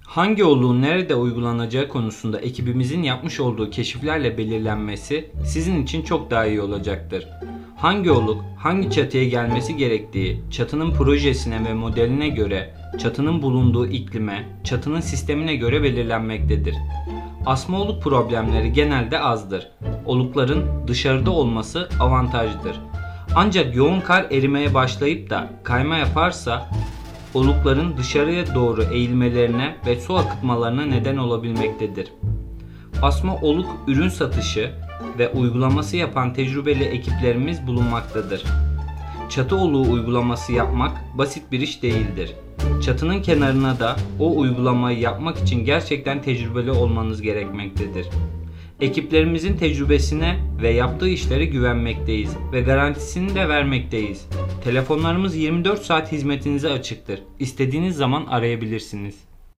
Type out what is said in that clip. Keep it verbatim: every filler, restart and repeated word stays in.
Hangi oluşun nerede uygulanacağı konusunda ekibimizin yapmış olduğu keşiflerle belirlenmesi sizin için çok daha iyi olacaktır. Hangi oluk, hangi çatıya gelmesi gerektiği, çatının projesine ve modeline göre, çatının bulunduğu iklime, çatının sistemine göre belirlenmektedir. Asma oluk problemleri genelde azdır. Olukların dışarıda olması avantajdır. Ancak yoğun kar erimeye başlayıp da kayma yaparsa olukların dışarıya doğru eğilmelerine ve su akıtmalarına neden olabilmektedir. Asma oluk ürün satışı ve uygulaması yapan tecrübeli ekiplerimiz bulunmaktadır. Çatı oluğu uygulaması yapmak basit bir iş değildir. Çatının kenarına da o uygulamayı yapmak için gerçekten tecrübeli olmanız gerekmektedir. Ekiplerimizin tecrübesine ve yaptığı işlere güvenmekteyiz ve garantisini de vermekteyiz. Telefonlarımız yirmi dört saat hizmetinize açıktır. İstediğiniz zaman arayabilirsiniz.